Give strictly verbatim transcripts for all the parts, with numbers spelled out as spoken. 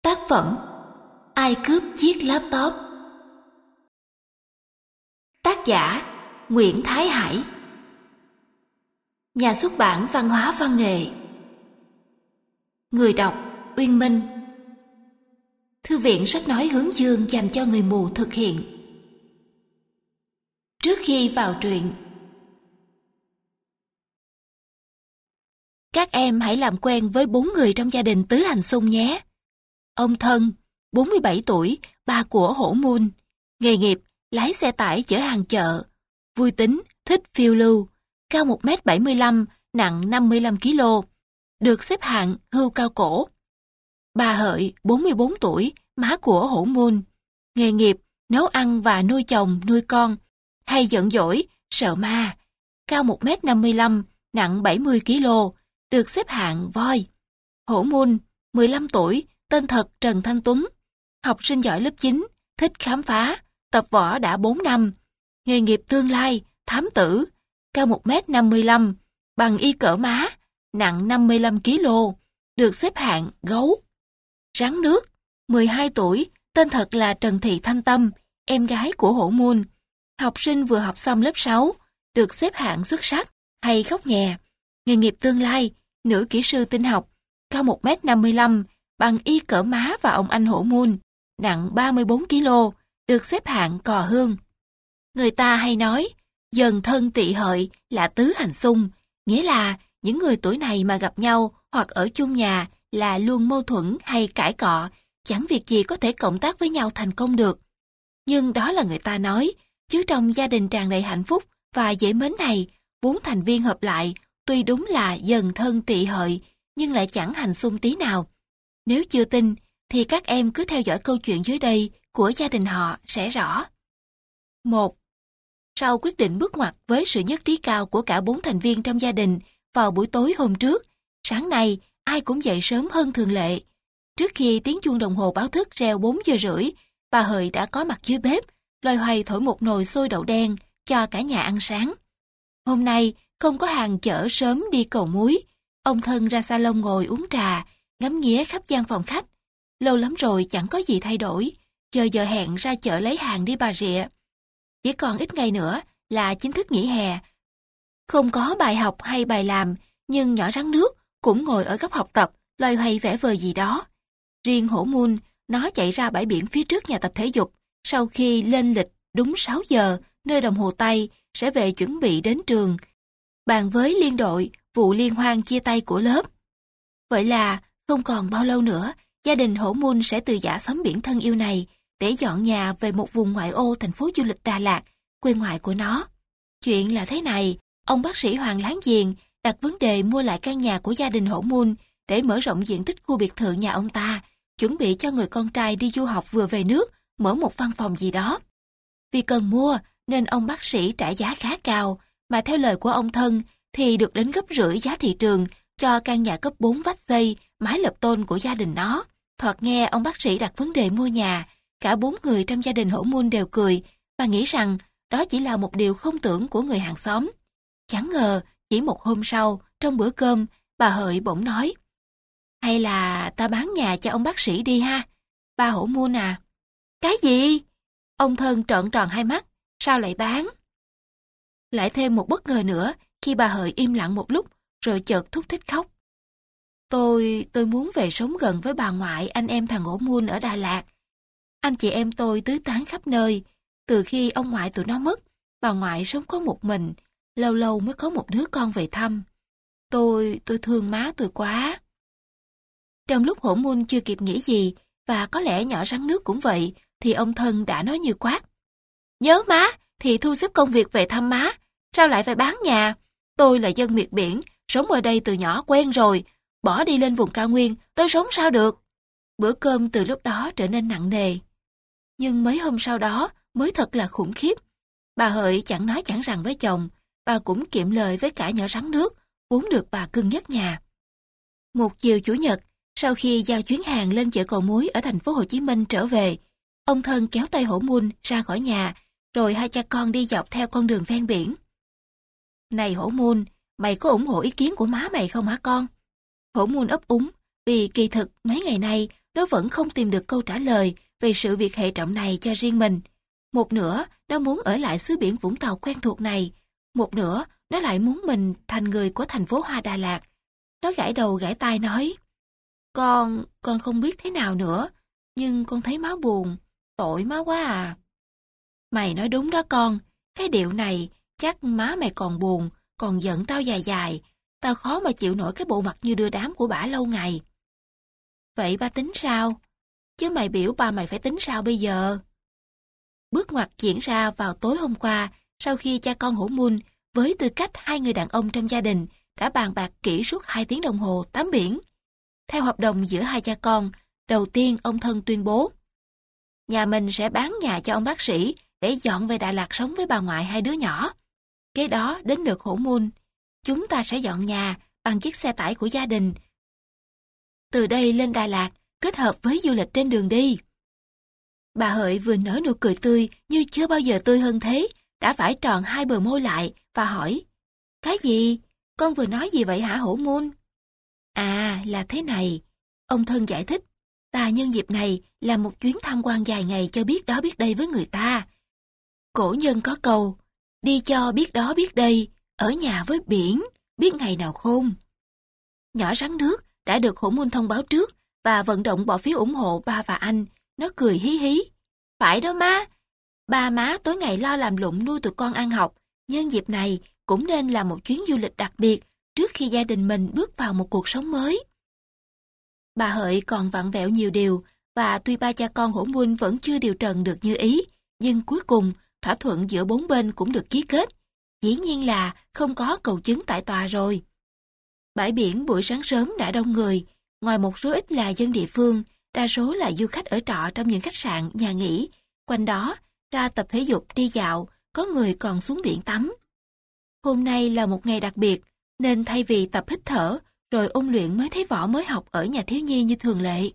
Tác phẩm Ai cướp chiếc laptop. Tác giả Nguyễn Thái Hải. Nhà xuất bản Văn hóa Văn nghệ. Người đọc Uyên Minh. Thư viện sách nói Hướng Dương dành cho người mù thực hiện. Trước khi vào truyện, các em hãy làm quen với bốn người trong gia đình Tứ Hành Xung nhé. Ông Thân, bốn mươi bảy tuổi, ba của Hổ Mun. Nghề nghiệp, lái xe tải chở hàng chợ. Vui tính, thích phiêu lưu. Cao một mét bảy mươi lăm, nặng năm mươi lăm ki lô. Được xếp hạng hưu cao cổ. Bà Hợi, bốn mươi bốn tuổi, má của Hổ Mun. Nghề nghiệp, nấu ăn và nuôi chồng, nuôi con. Hay giận dỗi, sợ ma. Cao một mét năm mươi lăm, nặng bảy mươi ki lô. Được xếp hạng voi. Hổ Mun, mười lăm tuổi, tên thật Trần Thanh Tuấn. Học sinh giỏi lớp chín, thích khám phá, tập võ đã bốn năm. Nghề nghiệp tương lai, thám tử. Cao một mét năm mươi lăm, bằng y cỡ má, nặng năm mươi lăm ki lô. Được xếp hạng gấu. Rắn nước, mười hai tuổi, tên thật là Trần Thị Thanh Tâm, em gái của Hổ Mun. Học sinh vừa học xong lớp sáu, được xếp hạng xuất sắc, hay khóc nhè. Nghề nghiệp tương lai, nữ kỹ sư tin học, cao một mét năm mươi lăm, bằng y cỡ má và ông anh Hổ Mun, nặng ba mươi bốn ki lô, được xếp hạng cò hương. Người ta hay nói, dần thân tị hợi là tứ hành xung, nghĩa là những người tuổi này mà gặp nhau hoặc ở chung nhà là luôn mâu thuẫn hay cãi cọ, chẳng việc gì có thể cộng tác với nhau thành công được. Nhưng đó là người ta nói, chứ trong gia đình tràn đầy hạnh phúc và dễ mến này, bốn thành viên hợp lại, tuy đúng là dần thân tị hợi, nhưng lại chẳng hành xung tí nào. Nếu chưa tin, thì các em cứ theo dõi câu chuyện dưới đây của gia đình họ sẽ rõ. một. Sau quyết định bước ngoặt với sự nhất trí cao của cả bốn thành viên trong gia đình vào buổi tối hôm trước, sáng nay ai cũng dậy sớm hơn thường lệ. Trước khi tiếng chuông đồng hồ báo thức reo bốn giờ rưỡi, bà Hợi đã có mặt dưới bếp, loay hoay thổi một nồi xôi đậu đen cho cả nhà ăn sáng. Hôm nay không có hàng chở sớm đi cầu muối, ông Thân ra salon ngồi uống trà, ngắm nghía khắp gian phòng khách. Lâu lắm rồi chẳng có gì thay đổi, chờ giờ hẹn ra chợ lấy hàng đi Bà Rịa. Chỉ còn ít ngày nữa là chính thức nghỉ hè. Không có bài học hay bài làm, nhưng nhỏ rắn nước cũng ngồi ở góc học tập, loay hoay vẽ vời gì đó. Riêng Hổ Mun, nó chạy ra bãi biển phía trước nhà tập thể dục, sau khi lên lịch đúng sáu giờ, nơi đồng hồ Tây, sẽ về chuẩn bị đến trường. Bàn với liên đội, vụ liên hoan chia tay của lớp. Vậy là, không còn bao lâu nữa, gia đình Hổ Mun sẽ từ dã xóm biển thân yêu này để dọn nhà về một vùng ngoại ô thành phố du lịch Đà Lạt, quê ngoại của nó. Chuyện là thế này, ông bác sĩ Hoàng láng giềng đặt vấn đề mua lại căn nhà của gia đình Hổ Mun để mở rộng diện tích khu biệt thự nhà ông ta, chuẩn bị cho người con trai đi du học vừa về nước, mở một văn phòng gì đó. Vì cần mua nên ông bác sĩ trả giá khá cao, mà theo lời của ông Thân thì được đến gấp rưỡi giá thị trường cho căn nhà cấp bốn vách xây, mái lợp tôn của gia đình nó. Thoạt nghe ông bác sĩ đặt vấn đề mua nhà, cả bốn người trong gia đình Hổ Mun đều cười và nghĩ rằng đó chỉ là một điều không tưởng của người hàng xóm. Chẳng ngờ, chỉ một hôm sau, trong bữa cơm, bà Hợi bỗng nói: hay là ta bán nhà cho ông bác sĩ đi ha, ba Hổ Mun à. Cái gì? Ông Thân trợn tròn hai mắt, sao lại bán? Lại thêm một bất ngờ nữa khi bà Hợi im lặng một lúc rồi chợt thúc thích khóc. Tôi, tôi muốn về sống gần với bà ngoại anh em thằng Hổ Mun ở Đà Lạt. Anh chị em tôi tứ tán khắp nơi. Từ khi ông ngoại tụi nó mất, bà ngoại sống có một mình, lâu lâu mới có một đứa con về thăm. Tôi, tôi thương má tôi quá. Trong lúc Hổ Mun chưa kịp nghĩ gì, và có lẽ nhỏ rắn nước cũng vậy, thì ông Thân đã nói như quát: nhớ má thì thu xếp công việc về thăm má, sao lại phải bán nhà? Tôi là dân miệt biển, sống ở đây từ nhỏ quen rồi, bỏ đi lên vùng cao nguyên, tôi sống sao được? Bữa cơm từ lúc đó trở nên nặng nề. Nhưng mấy hôm sau đó mới thật là khủng khiếp. Bà Hợi chẳng nói chẳng rằng với chồng, bà cũng kiệm lời với cả nhỏ rắn nước, vốn được bà cưng nhất nhà. Một chiều Chủ nhật, sau khi giao chuyến hàng lên chợ cầu muối ở thành phố Hồ Chí Minh trở về, ông Thân kéo tay Hổ Mun ra khỏi nhà, rồi hai cha con đi dọc theo con đường ven biển. Này Hổ Mun, mày có ủng hộ ý kiến của má mày không hả con? Hổ Mun ấp úng, vì kỳ thực mấy ngày nay nó vẫn không tìm được câu trả lời về sự việc hệ trọng này cho riêng mình. Một nửa, nó muốn ở lại xứ biển Vũng Tàu quen thuộc này. Một nửa, nó lại muốn mình thành người của thành phố Hoa Đà Lạt. Nó gãi đầu gãi tai nói, Con, con không biết thế nào nữa, nhưng con thấy má buồn, tội má quá à. Mày nói đúng đó con, cái điệu này chắc má mày còn buồn, còn giận tao dài dài. Tao khó mà chịu nổi cái bộ mặt như đưa đám của bả lâu ngày. Vậy ba tính sao? Chứ mày biểu ba mày phải tính sao bây giờ? Bước ngoặt diễn ra vào tối hôm qua, sau khi cha con Hổ Mun, với tư cách hai người đàn ông trong gia đình, đã bàn bạc kỹ suốt hai tiếng đồng hồ tắm biển. Theo hợp đồng giữa hai cha con, đầu tiên ông Thân tuyên bố, nhà mình sẽ bán nhà cho ông bác sĩ để dọn về Đà Lạt sống với bà ngoại hai đứa nhỏ. Kế đó đến lượt Hổ Mun, chúng ta sẽ dọn nhà bằng chiếc xe tải của gia đình. Từ đây lên Đà Lạt, kết hợp với du lịch trên đường đi. Bà Hợi vừa nở nụ cười tươi như chưa bao giờ tươi hơn thế, đã vải tròn hai bờ môi lại và hỏi, cái gì? Con vừa nói gì vậy hả Hổ Mun? À, là thế này. Ông Thân giải thích, ta nhân dịp này làm một chuyến tham quan dài ngày cho biết đó biết đây với người ta. Cổ nhân có câu, đi cho biết đó biết đây, ở nhà với biển, biết ngày nào khôn. Nhỏ rắn nước đã được Hổ Mun thông báo trước và vận động bỏ phiếu ủng hộ ba và anh. Nó cười hí hí. Phải đó má, ba má tối ngày lo làm lụng nuôi tụi con ăn học, nhân dịp này cũng nên là một chuyến du lịch đặc biệt trước khi gia đình mình bước vào một cuộc sống mới. Bà Hợi còn vặn vẹo nhiều điều, và tuy ba cha con Hổ Mun vẫn chưa điều trần được như ý, nhưng cuối cùng thỏa thuận giữa bốn bên cũng được ký kết. Dĩ nhiên là không có cầu chứng tại tòa rồi. Bãi biển buổi sáng sớm đã đông người, ngoài một số ít là dân địa phương, đa số là du khách ở trọ trong những khách sạn, nhà nghỉ, quanh đó, ra tập thể dục đi dạo, có người còn xuống biển tắm. Hôm nay là một ngày đặc biệt, nên thay vì tập hít thở, rồi ôn luyện mới thấy võ mới học ở nhà thiếu nhi như thường lệ.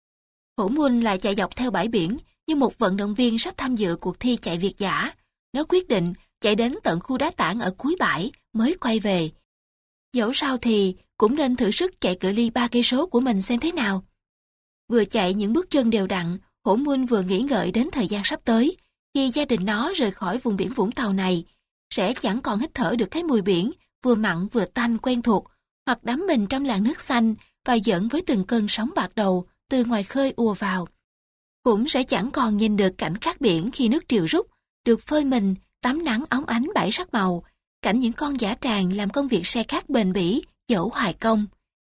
Hổ Mun lại chạy dọc theo bãi biển như một vận động viên sắp tham dự cuộc thi chạy việt dã. Nó quyết định chạy đến tận khu đá tảng ở cuối bãi mới quay về. Dẫu sao thì cũng nên thử sức chạy cự ly ba cây số của mình xem thế nào. Vừa chạy những bước chân đều đặn, Hổ Mun vừa nghĩ ngợi đến thời gian sắp tới, khi gia đình nó rời khỏi vùng biển Vũng Tàu này, sẽ chẳng còn hít thở được cái mùi biển vừa mặn vừa tanh quen thuộc, hoặc đắm mình trong làn nước xanh và giỡn với từng cơn sóng bạc đầu từ ngoài khơi ùa vào. Cũng sẽ chẳng còn nhìn được cảnh cát biển khi nước triều rút, được phơi mình, tắm nắng óng ánh bảy sắc màu, cảnh những con dã tràng làm công việc xe cát bền bỉ, dẫu hoài công.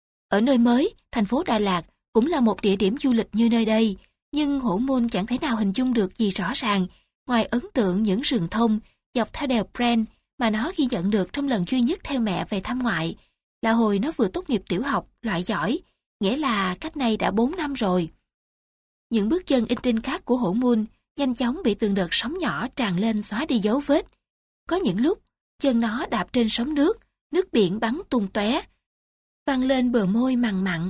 Ở nơi mới, thành phố Đà Lạt cũng là một địa điểm du lịch như nơi đây, nhưng Hổ Mun chẳng thể nào hình dung được gì rõ ràng, ngoài ấn tượng những rừng thông dọc theo đèo Pren mà nó ghi nhận được trong lần duy nhất theo mẹ về thăm ngoại, là hồi nó vừa tốt nghiệp tiểu học, loại giỏi, nghĩa là cách nay đã bốn năm rồi. Những bước chân in trên cát của Hổ Mun nhanh chóng bị từng đợt sóng nhỏ tràn lên xóa đi dấu vết. Có những lúc, chân nó đạp trên sóng nước, nước biển bắn tung tóe, văng lên bờ môi mằn mặn.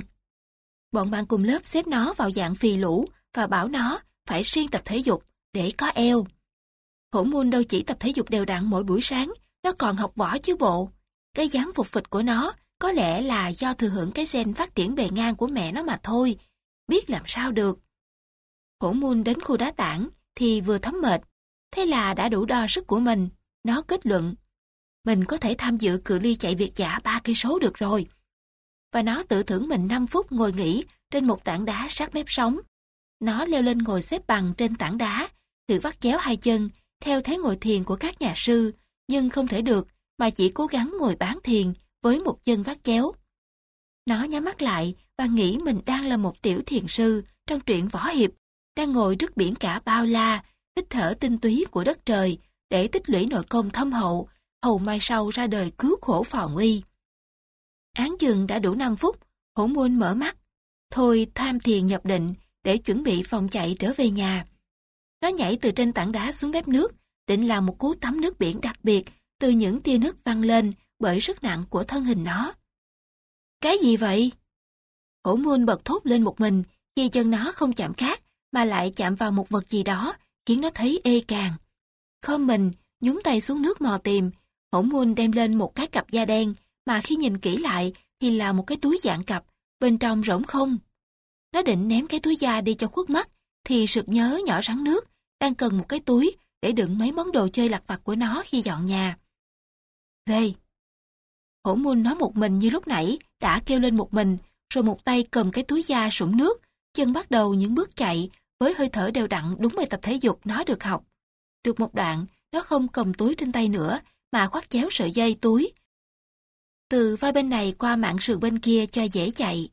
Bọn bạn cùng lớp xếp nó vào dạng phì lũ và bảo nó phải siêng tập thể dục để có eo. Hổ Mun đâu chỉ tập thể dục đều đặn mỗi buổi sáng, nó còn học võ chứ bộ. Cái dáng phục phịch của nó có lẽ là do thừa hưởng cái gen phát triển bề ngang của mẹ nó mà thôi, biết làm sao được. Hổ Mun đến khu đá tảng thì vừa thấm mệt, thế là đã đủ đo sức của mình. Nó kết luận, mình có thể tham dự cự ly chạy việt dã ba cây số được rồi. Và nó tự thưởng mình năm phút ngồi nghỉ trên một tảng đá sát mép sóng. Nó leo lên ngồi xếp bằng trên tảng đá, thử vắt chéo hai chân theo thế ngồi thiền của các nhà sư, nhưng không thể được mà chỉ cố gắng ngồi bán thiền với một chân vắt chéo. Nó nhắm mắt lại và nghĩ mình đang là một tiểu thiền sư trong truyện võ hiệp, đang ngồi trước biển cả bao la, hít thở tinh túy của đất trời để tích lũy nội công thâm hậu, hầu mai sau ra đời cứu khổ phò nguy. Án chừng đã đủ năm phút, Hổ Mun mở mắt, thôi tham thiền nhập định để chuẩn bị phòng chạy trở về nhà. Nó nhảy từ trên tảng đá xuống mép nước, định làm một cú tắm nước biển đặc biệt từ những tia nước văng lên bởi sức nặng của thân hình nó. Cái gì vậy? Hổ Mun bật thốt lên một mình khi chân nó không chạm cát mà lại chạm vào một vật gì đó khiến nó thấy ê càng. Khom mình, nhúng tay xuống nước mò tìm, Hổ Mun đem lên một cái cặp da đen mà khi nhìn kỹ lại thì là một cái túi dạng cặp, bên trong rỗng không. Nó định ném cái túi da đi cho khuất mắt, thì sực nhớ nhỏ rắn nước đang cần một cái túi để đựng mấy món đồ chơi lặt vặt của nó khi dọn nhà. Về! Hổ Mun nói một mình như lúc nãy, đã kêu lên một mình, rồi một tay cầm cái túi da sũng nước, chân bắt đầu những bước chạy, với hơi thở đều đặn đúng bài tập thể dục nó được học. Được một đoạn, nó không cầm túi trên tay nữa, mà khoác chéo sợi dây túi. Từ vai bên này qua mạn sườn bên kia cho dễ chạy.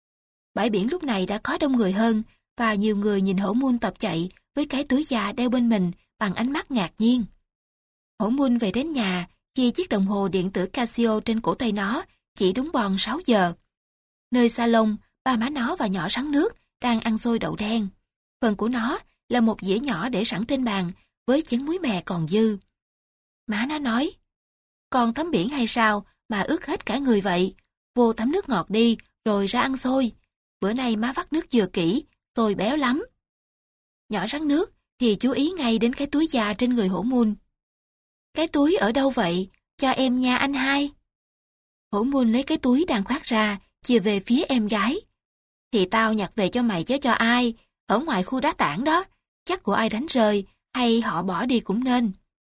Bãi biển lúc này đã có đông người hơn, và nhiều người nhìn Hổ Mun tập chạy với cái túi da đeo bên mình bằng ánh mắt ngạc nhiên. Hổ Mun về đến nhà khi chiếc đồng hồ điện tử Casio trên cổ tay nó chỉ đúng bon sáu giờ. Nơi salon, ba má nó và nhỏ rắn nước đang ăn xôi đậu đen. Phần của nó là một dĩa nhỏ để sẵn trên bàn với chén muối mè còn dư. Má nó nói, con tắm biển hay sao mà ướt hết cả người vậy? Vô tắm nước ngọt đi rồi ra ăn xôi. Bữa nay má vắt nước dừa kỹ, xôi béo lắm. Nhỏ rắn nước thì chú ý ngay đến cái túi da trên người Hổ Mun. Cái túi ở đâu vậy? Cho em nha anh hai. Hổ Mun lấy cái túi đang khoác ra, chia về phía em gái. Thì tao nhặt về cho mày chứ cho ai, ở ngoài khu đá tảng đó, chắc của ai đánh rơi, hay họ bỏ đi cũng nên.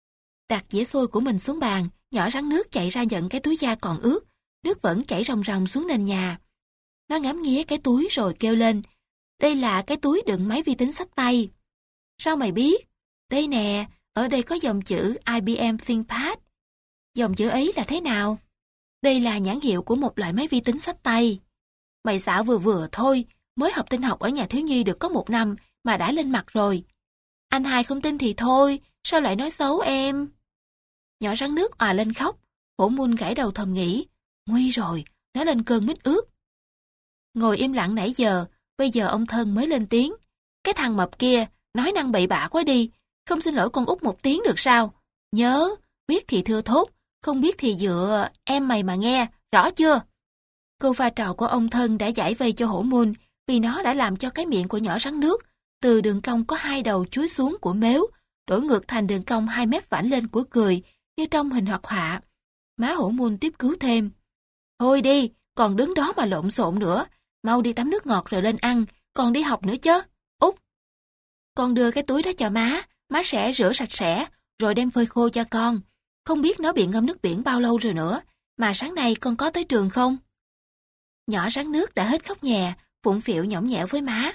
Đặt dĩa xôi của mình xuống bàn, nhỏ rắn nước chạy ra nhận cái túi da còn ướt, nước vẫn chảy ròng ròng xuống nền nhà. Nó ngắm nghía cái túi rồi kêu lên, đây là cái túi đựng máy vi tính xách tay. Sao mày biết? Đây nè, ở đây có dòng chữ I B M ThinkPad. Dòng chữ ấy là thế nào? Đây là nhãn hiệu của một loại máy vi tính xách tay. Mày xạo vừa vừa thôi, mới học tin học ở nhà thiếu nhi được có một năm mà đã lên mặt rồi. Anh hai không tin thì thôi, sao lại nói xấu em? Nhỏ rắn nước òa lên khóc, Hổ Mun gãi đầu thầm nghĩ, nguy rồi, nó lên cơn mít ướt. Ngồi im lặng nãy giờ, bây giờ ông Thân mới lên tiếng. Cái thằng mập kia, nói năng bậy bạ quá đi, không xin lỗi con út một tiếng được sao? Nhớ, biết thì thưa thốt, không biết thì dựa em mày mà nghe, rõ chưa? Câu pha trò của ông Thân đã giải vây cho Hổ Mun, vì nó đã làm cho cái miệng của nhỏ rắn nước, từ đường cong có hai đầu chuối xuống của mếu, đổi ngược thành đường cong hai mép vảnh lên của cười, như trong hình hoạt họa. Má Hổ Mun tiếp cứu thêm. Thôi đi, còn đứng đó mà lộn xộn nữa, mau đi tắm nước ngọt rồi lên ăn, còn đi học nữa chứ. Út, con đưa cái túi đó cho má, má sẽ rửa sạch sẽ, rồi đem phơi khô cho con. Không biết nó bị ngâm nước biển bao lâu rồi nữa, mà sáng nay con có tới trường không? Nhỏ rắn nước đã hết khóc nhè, phụng phịu nhõng nhẽo với má.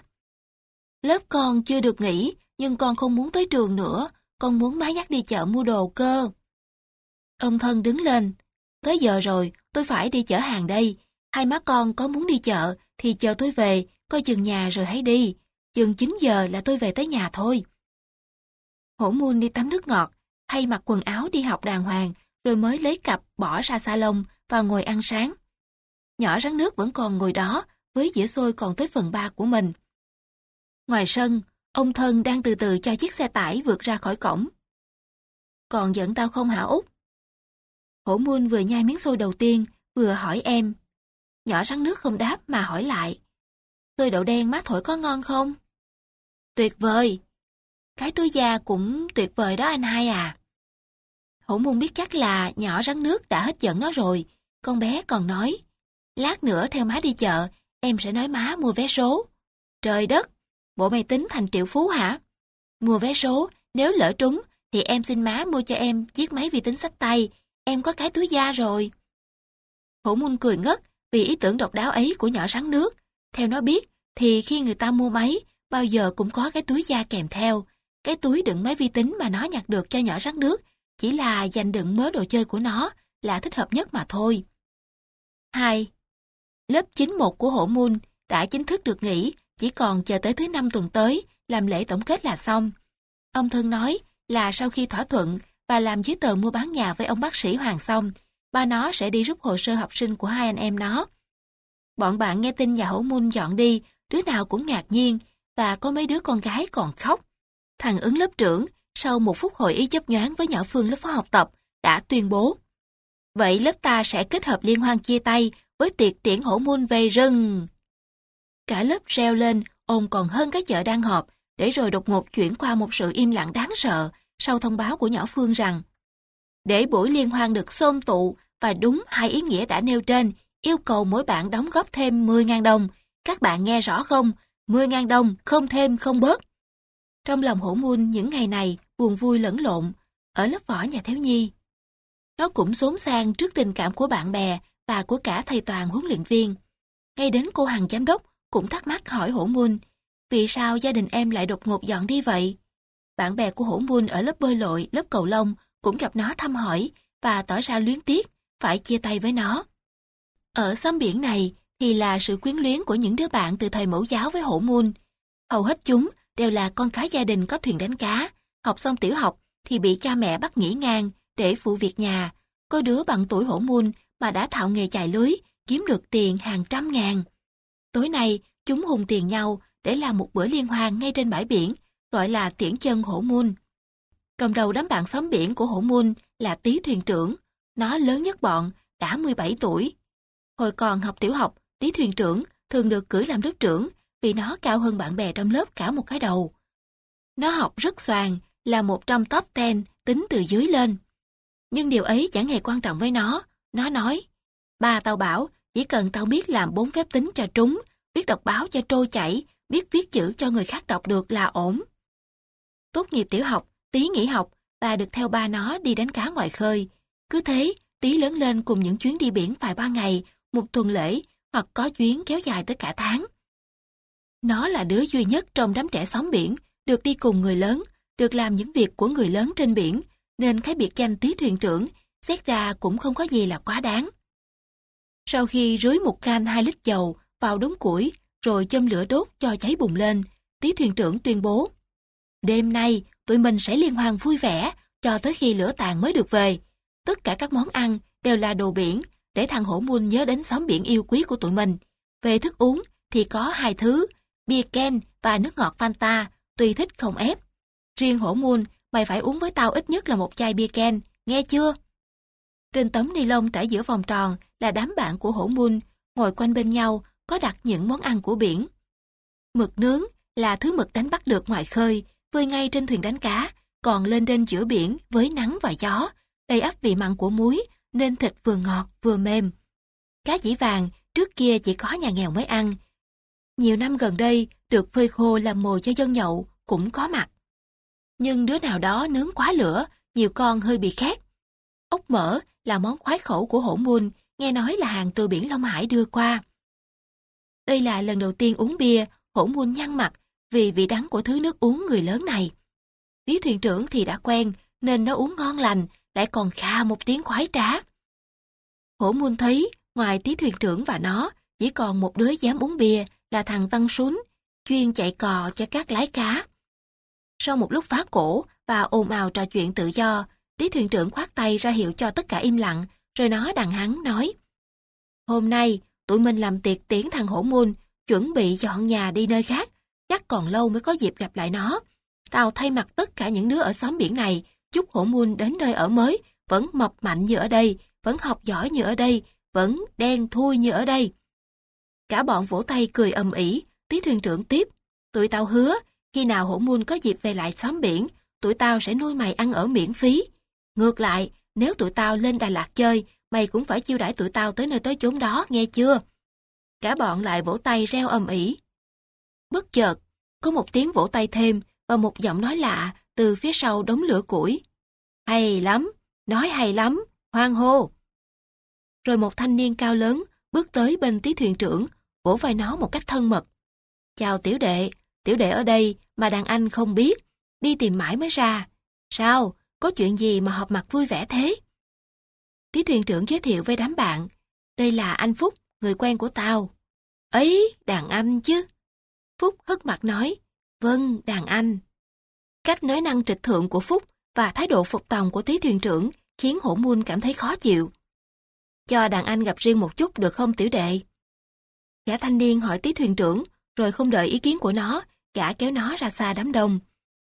Lớp con chưa được nghỉ, nhưng con không muốn tới trường nữa, con muốn má dắt đi chợ mua đồ cơ. Ông Thân đứng lên. Tới giờ rồi, tôi phải đi chở hàng đây. Hai má con có muốn đi chợ thì chờ tôi về, coi chừng nhà rồi hãy đi. Chừng chín giờ là tôi về tới nhà thôi. Hổ Mun đi tắm nước ngọt, thay mặc quần áo đi học đàng hoàng, rồi mới lấy cặp bỏ ra salon và ngồi ăn sáng. Nhỏ rắn nước vẫn còn ngồi đó, với dĩa xôi còn tới phần ba của mình. Ngoài sân, ông Thân đang từ từ cho chiếc xe tải vượt ra khỏi cổng. Còn giận tao không hả Út? Hổ Mun vừa nhai miếng xôi đầu tiên, vừa hỏi em. Nhỏ rắn nước không đáp mà hỏi lại. Xôi đậu đen má thổi có ngon không? Tuyệt vời! Cái túi da cũng tuyệt vời đó anh hai à. Hổ Mun biết chắc là nhỏ rắn nước đã hết giận nó rồi. Con bé còn nói, lát nữa theo má đi chợ, em sẽ nói má mua vé số. Trời đất! Bộ mày tính thành triệu phú hả? Mua vé số, nếu lỡ trúng, thì em xin má mua cho em chiếc máy vi tính xách tay. Em có cái túi da rồi. Hổ Mun cười ngất vì ý tưởng độc đáo ấy của nhỏ rắn nước. Theo nó biết, thì khi người ta mua máy, bao giờ cũng có cái túi da kèm theo. Cái túi đựng máy vi tính mà nó nhặt được cho nhỏ rắn nước chỉ là dành đựng mớ đồ chơi của nó, là thích hợp nhất mà thôi. hai. Lớp chín một của Hổ Mun đã chính thức được nghỉ, chỉ còn chờ tới thứ năm tuần tới, làm lễ tổng kết là xong. Ông Thân nói là sau khi thỏa thuận và làm giấy tờ mua bán nhà với ông bác sĩ Hoàng xong, ba nó sẽ đi rút hồ sơ học sinh của hai anh em nó. Bọn bạn nghe tin nhà Hổ Mun dọn đi, đứa nào cũng ngạc nhiên, và có mấy đứa con gái còn khóc. Thằng Ứng lớp trưởng, sau một phút hội ý chấp nhoáng với nhỏ Phương lớp phó học tập, đã tuyên bố. Vậy lớp ta sẽ kết hợp liên hoan chia tay với tiệc tiễn Hổ Mun về rừng. Cả lớp reo lên, ồn còn hơn cái chợ đang họp, để rồi đột ngột chuyển qua một sự im lặng đáng sợ sau thông báo của nhỏ Phương rằng để buổi liên hoan được xôm tụ và đúng hai ý nghĩa đã nêu trên, yêu cầu mỗi bạn đóng góp thêm mười nghìn đồng Các bạn nghe rõ không? Mười ngàn đồng, không thêm không bớt. Trong lòng Hổ Mun những ngày này buồn vui lẫn lộn, ở lớp võ nhà thiếu nhi. Nó cũng xốn sang trước tình cảm của bạn bè và của cả thầy toàn huấn luyện viên. Ngay đến cô Hằng giám đốc cũng thắc mắc hỏi Hổ Mun, vì sao gia đình em lại đột ngột dọn đi vậy? Bạn bè của Hổ Mun ở lớp bơi lội, lớp cầu lông cũng gặp nó thăm hỏi và tỏ ra luyến tiếc phải chia tay với nó. Ở xóm biển này thì là sự quyến luyến của những đứa bạn từ thời mẫu giáo với Hổ Mun. Hầu hết chúng đều là con cái gia đình có thuyền đánh cá, học xong tiểu học thì bị cha mẹ bắt nghỉ ngang để phụ việc nhà. Có đứa bằng tuổi Hổ Mun mà đã thạo nghề chài lưới, kiếm được tiền hàng trăm ngàn. Tối nay, chúng hùng tiền nhau để làm một bữa liên hoan ngay trên bãi biển, gọi là tiễn chân Hổ Mun. Cầm đầu đám bạn xóm biển của Hổ Mun là Tý thuyền trưởng, nó lớn nhất bọn, đã mười bảy tuổi. Hồi còn học tiểu học, Tý thuyền trưởng thường được cử làm lớp trưởng vì nó cao hơn bạn bè trong lớp cả một cái đầu. Nó học rất xoàng, là một trong top mười tính từ dưới lên. Nhưng điều ấy chẳng hề quan trọng với nó. Nó nói, ba tao bảo chỉ cần tao biết làm bốn phép tính cho trúng, biết đọc báo cho trôi chảy, biết viết chữ cho người khác đọc được là ổn. Tốt nghiệp tiểu học, Tý nghỉ học và được theo ba nó đi đánh cá ngoài khơi. Cứ thế, Tý lớn lên cùng những chuyến đi biển vài ba ngày, một tuần lễ, hoặc có chuyến kéo dài tới cả tháng. Nó là đứa duy nhất trong đám trẻ xóm biển, được đi cùng người lớn, được làm những việc của người lớn trên biển, nên cái biệt danh Tý thuyền trưởng, xét ra cũng không có gì là quá đáng. Sau khi rưới một can hai lít dầu vào đống củi, rồi châm lửa đốt cho cháy bùng lên, Tý thuyền trưởng tuyên bố, đêm nay tụi mình sẽ liên hoan vui vẻ, cho tới khi lửa tàn mới được về. Tất cả các món ăn đều là đồ biển, để thằng Hổ Mun nhớ đến xóm biển yêu quý của tụi mình. Về thức uống thì có hai thứ, bia Ken và nước ngọt Fanta, tùy thích không ép. Riêng Hổ Mun, mày phải uống với tao ít nhất là một chai bia Ken, nghe chưa? Trên tấm ni lông trải giữa vòng tròn là đám bạn của Hổ Mun, ngồi quanh bên nhau, có đặt những món ăn của biển. Mực nướng là thứ mực đánh bắt được ngoài khơi, vơi ngay trên thuyền đánh cá, còn lên trên giữa biển với nắng và gió, đầy ắp vị mặn của muối, nên thịt vừa ngọt vừa mềm. Cá dĩ vàng trước kia chỉ có nhà nghèo mới ăn. Nhiều năm gần đây, được phơi khô làm mồi cho dân nhậu cũng có mặt. Nhưng đứa nào đó nướng quá lửa, nhiều con hơi bị khét. Ốc mỡ là món khoái khẩu của Hổ Mun, nghe nói là hàng từ biển Long Hải đưa qua. Đây là lần đầu tiên uống bia, Hổ Mun nhăn mặt vì vị đắng của thứ nước uống người lớn này. Tý thuyền trưởng thì đã quen, nên nó uống ngon lành, lại còn kha một tiếng khoái trá. Hổ Mun thấy, ngoài Tý thuyền trưởng và nó, chỉ còn một đứa dám uống bia là thằng Văn Sún, chuyên chạy cò cho các lái cá. Sau một lúc phá cổ và ồn ào trò chuyện tự do, Tý thuyền trưởng khoát tay ra hiệu cho tất cả im lặng, rồi nó đằng hắn nói, hôm nay tụi mình làm tiệc tiễn thằng Hổ Mun, chuẩn bị dọn nhà đi nơi khác, chắc còn lâu mới có dịp gặp lại nó. Tao thay mặt tất cả những đứa ở xóm biển này, chúc Hổ Mun đến nơi ở mới, vẫn mập mạnh như ở đây, vẫn học giỏi như ở đây, vẫn đen thui như ở đây. Cả bọn vỗ tay cười ầm ĩ. Tý thuyền trưởng tiếp, tụi tao hứa, khi nào Hổ Mun có dịp về lại xóm biển, tụi tao sẽ nuôi mày ăn ở miễn phí. Ngược lại, nếu tụi tao lên Đà Lạt chơi, mày cũng phải chiêu đãi tụi tao tới nơi tới chốn đó, nghe chưa? Cả bọn lại vỗ tay reo ầm ĩ. Bất chợt, có một tiếng vỗ tay thêm và một giọng nói lạ từ phía sau đống lửa củi. Hay lắm, nói hay lắm, hoan hô. Rồi một thanh niên cao lớn bước tới bên Tý thuyền trưởng, vỗ vai nó một cách thân mật. Chào tiểu đệ, tiểu đệ ở đây mà đàn anh không biết, đi tìm mãi mới ra. Sao, có chuyện gì mà họp mặt vui vẻ thế? Tý thuyền trưởng giới thiệu với đám bạn, đây là anh Phúc, người quen của tao. Ấy, đàn anh chứ. Phúc hất mặt nói, vâng, đàn anh. Cách nói năng trịch thượng của Phúc và thái độ phục tòng của Tý thuyền trưởng khiến Hổ Mun cảm thấy khó chịu. Cho đàn anh gặp riêng một chút được không tiểu đệ? Gã thanh niên hỏi Tý thuyền trưởng, rồi không đợi ý kiến của nó, gã kéo nó ra xa đám đông.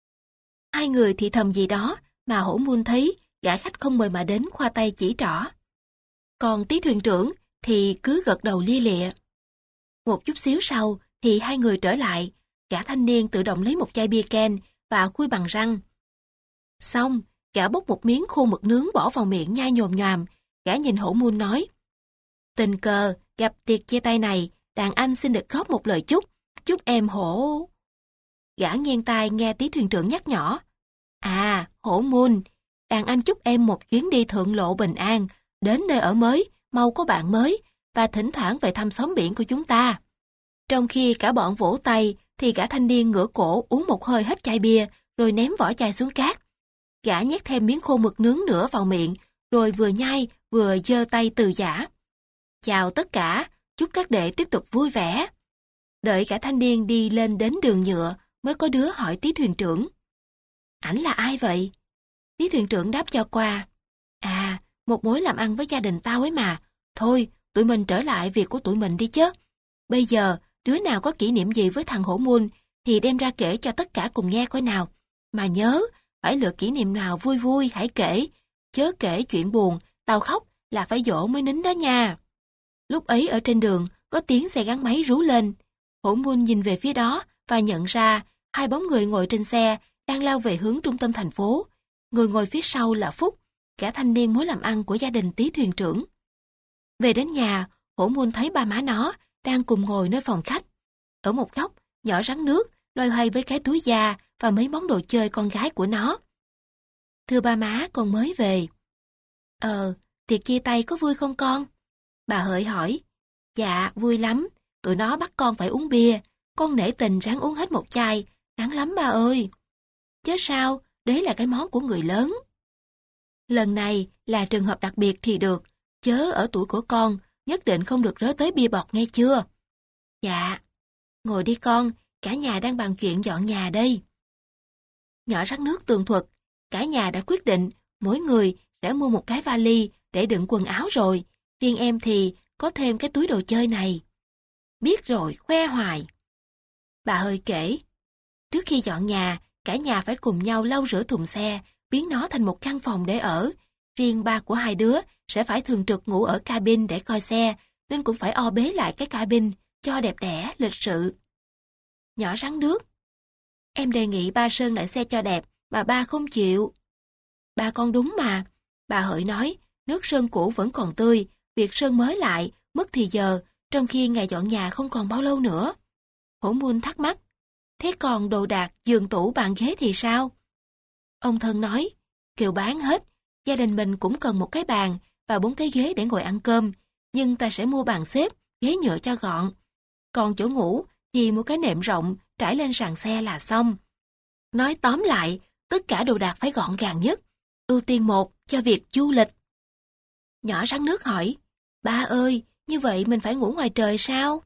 Hai người thì thầm gì đó mà Hổ Mun thấy gã khách không mời mà đến khoa tay chỉ trỏ. Còn Tý thuyền trưởng thì cứ gật đầu lia lịa. Một chút xíu sau thì hai người trở lại, gã thanh niên tự động lấy một chai bia Ken và khui bằng răng. Xong, gã bốc một miếng khô mực nướng bỏ vào miệng nhai nhồm nhòm, gã nhìn Hổ Mun nói. Tình cờ, gặp tiệc chia tay này, đàn anh xin được góp một lời chúc, chúc em Hổ... Gã nghiêng tai nghe tí thuyền trưởng nhắc nhỏ. À, Hổ Mun, đàn anh chúc em một chuyến đi thượng lộ bình an, đến nơi ở mới, mau có bạn mới, và thỉnh thoảng về thăm xóm biển của chúng ta. Trong khi cả bọn vỗ tay, thì gã thanh niên ngửa cổ uống một hơi hết chai bia, rồi ném vỏ chai xuống cát. Gã nhét thêm miếng khô mực nướng nữa vào miệng, rồi vừa nhai, vừa giơ tay từ giả. Chào tất cả, chúc các đệ tiếp tục vui vẻ. Đợi gã thanh niên đi lên đến đường nhựa, mới có đứa hỏi tí thuyền trưởng. Ảnh là ai vậy? Tí thuyền trưởng đáp cho qua. À, một mối làm ăn với gia đình tao ấy mà. Thôi, tụi mình trở lại việc của tụi mình đi chứ. Bây giờ, đứa nào có kỷ niệm gì với thằng Hổ Mun thì đem ra kể cho tất cả cùng nghe coi nào. Mà nhớ, phải lựa kỷ niệm nào vui vui hãy kể. Chớ kể chuyện buồn, tao khóc là phải dỗ mới nín đó nha. Lúc ấy ở trên đường, có tiếng xe gắn máy rú lên. Hổ Mun nhìn về phía đó và nhận ra hai bóng người ngồi trên xe đang lao về hướng trung tâm thành phố. Người ngồi phía sau là Phúc, cả thanh niên mối làm ăn của gia đình tí thuyền trưởng. Về đến nhà, Hổ Mun thấy ba má nó đang cùng ngồi nơi phòng khách. Ở một góc, nhỏ rắn nước, loay hoay với cái túi da và mấy món đồ chơi con gái của nó. Thưa ba má, con mới về. Ờ, tiệc chia tay có vui không con? Bà Hợi hỏi. Dạ, vui lắm. Tụi nó bắt con phải uống bia. Con nể tình ráng uống hết một chai. Đáng lắm ba ơi. Chứ sao, đấy là cái món của người lớn. Lần này là trường hợp đặc biệt thì được. Chớ ở tuổi của con, nhất định không được rớ tới bia bọt nghe chưa? Dạ. Ngồi đi con, cả nhà đang bàn chuyện dọn nhà đây. Nhỏ rắn nước tường thuật, cả nhà đã quyết định mỗi người sẽ mua một cái vali để đựng quần áo rồi. Riêng em thì có thêm cái túi đồ chơi này. Biết rồi, khoe hoài. Bà Hơi kể, trước khi dọn nhà, cả nhà phải cùng nhau lau rửa thùng xe, biến nó thành một căn phòng để ở. Riêng ba của hai đứa sẽ phải thường trực ngủ ở cabin để coi xe, nên cũng phải o bế lại cái cabin cho đẹp đẽ, lịch sự. Nhỏ rắn nước, em đề nghị ba sơn lại xe cho đẹp, mà ba không chịu. Ba con đúng mà, bà Hợi nói, nước sơn cũ vẫn còn tươi, việc sơn mới lại, mất thì giờ, trong khi ngày dọn nhà không còn bao lâu nữa. Hổ Mun thắc mắc, thế còn đồ đạc, giường tủ, bàn ghế thì sao? Ông Thân nói, kêu bán hết, gia đình mình cũng cần một cái bàn và bốn cái ghế để ngồi ăn cơm, nhưng ta sẽ mua bàn xếp, ghế nhựa cho gọn. Còn chỗ ngủ thì mua cái nệm rộng, trải lên sàn xe là xong. Nói tóm lại, tất cả đồ đạc phải gọn gàng nhất, ưu tiên một cho việc du lịch. Nhỏ rắn nước hỏi, ba ơi, như vậy mình phải ngủ ngoài trời sao?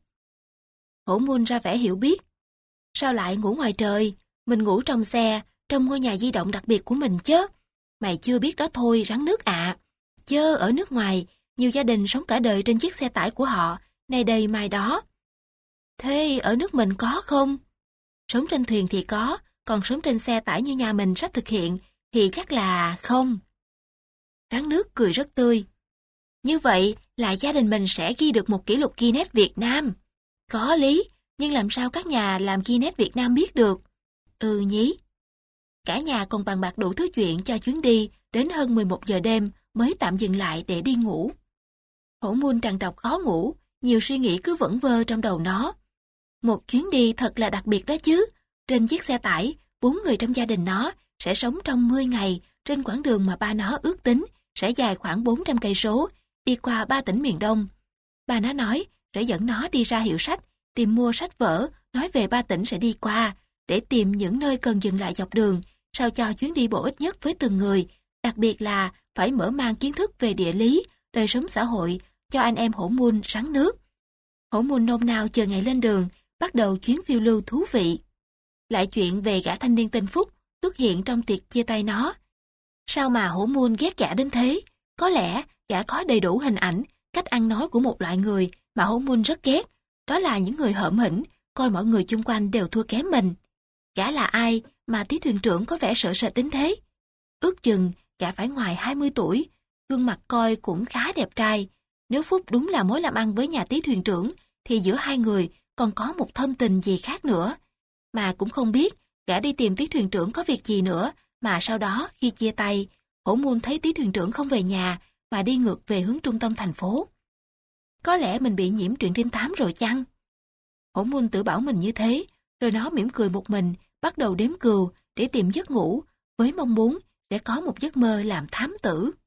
Hổ Mun ra vẻ hiểu biết. Sao lại ngủ ngoài trời? Mình ngủ trong xe, trong ngôi nhà di động đặc biệt của mình chứ. Mày chưa biết đó thôi, rắn nước ạ. À. Chớ ở nước ngoài, nhiều gia đình sống cả đời trên chiếc xe tải của họ, nay đây mai đó. Thế ở nước mình có không? Sống trên thuyền thì có, còn sống trên xe tải như nhà mình sắp thực hiện thì chắc là không. Rắn nước cười rất tươi. Như vậy là gia đình mình sẽ ghi được một kỷ lục Guinness Việt Nam. Có lý, nhưng làm sao các nhà làm Guinness Việt Nam biết được? Ừ nhỉ. Cả nhà còn bàn bạc đủ thứ chuyện cho chuyến đi, đến hơn mười một giờ đêm mới tạm dừng lại để đi ngủ. Hổ Mun trằn trọc khó ngủ, nhiều suy nghĩ cứ vẩn vơ trong đầu nó. Một chuyến đi thật là đặc biệt đó chứ. Trên chiếc xe tải, bốn người trong gia đình nó sẽ sống trong mười ngày trên quãng đường mà ba nó ước tính sẽ dài khoảng bốn trăm cây số, đi qua ba tỉnh miền Đông. Ba nó nói sẽ dẫn nó đi ra hiệu sách, tìm mua sách vở, nói về ba tỉnh sẽ đi qua, để tìm những nơi cần dừng lại dọc đường, sao cho chuyến đi bổ ích nhất với từng người, đặc biệt là phải mở mang kiến thức về địa lý, đời sống xã hội cho anh em Hổ Mun rắn nước. Hổ Mun nôn nao chờ ngày lên đường, bắt đầu chuyến phiêu lưu thú vị. Lại chuyện về gã thanh niên tên Phúc xuất hiện trong tiệc chia tay nó. Sao mà Hổ Mun ghét gã đến thế? Có lẽ gã có đầy đủ hình ảnh, cách ăn nói của một loại người mà Hổ Mun rất ghét. Đó là những người hởm hĩnh, coi mọi người chung quanh đều thua kém mình. Gã là ai mà tí thuyền trưởng có vẻ sợ sệt đến thế? Ước chừng gã phải ngoài hai mươi tuổi, gương mặt coi cũng khá đẹp trai. Nếu Phúc đúng là mối làm ăn với nhà tí thuyền trưởng, thì giữa hai người còn có một thâm tình gì khác nữa. Mà cũng không biết gã đi tìm tí thuyền trưởng có việc gì nữa, mà sau đó khi chia tay, Hổ Mun thấy tí thuyền trưởng không về nhà mà đi ngược về hướng trung tâm thành phố. Có lẽ mình bị nhiễm truyện trinh thám rồi chăng? Hổ Mun tự bảo mình như thế, rồi nó mỉm cười một mình, bắt đầu đếm cừu để tìm giấc ngủ, với mong muốn sẽ có một giấc mơ làm thám tử.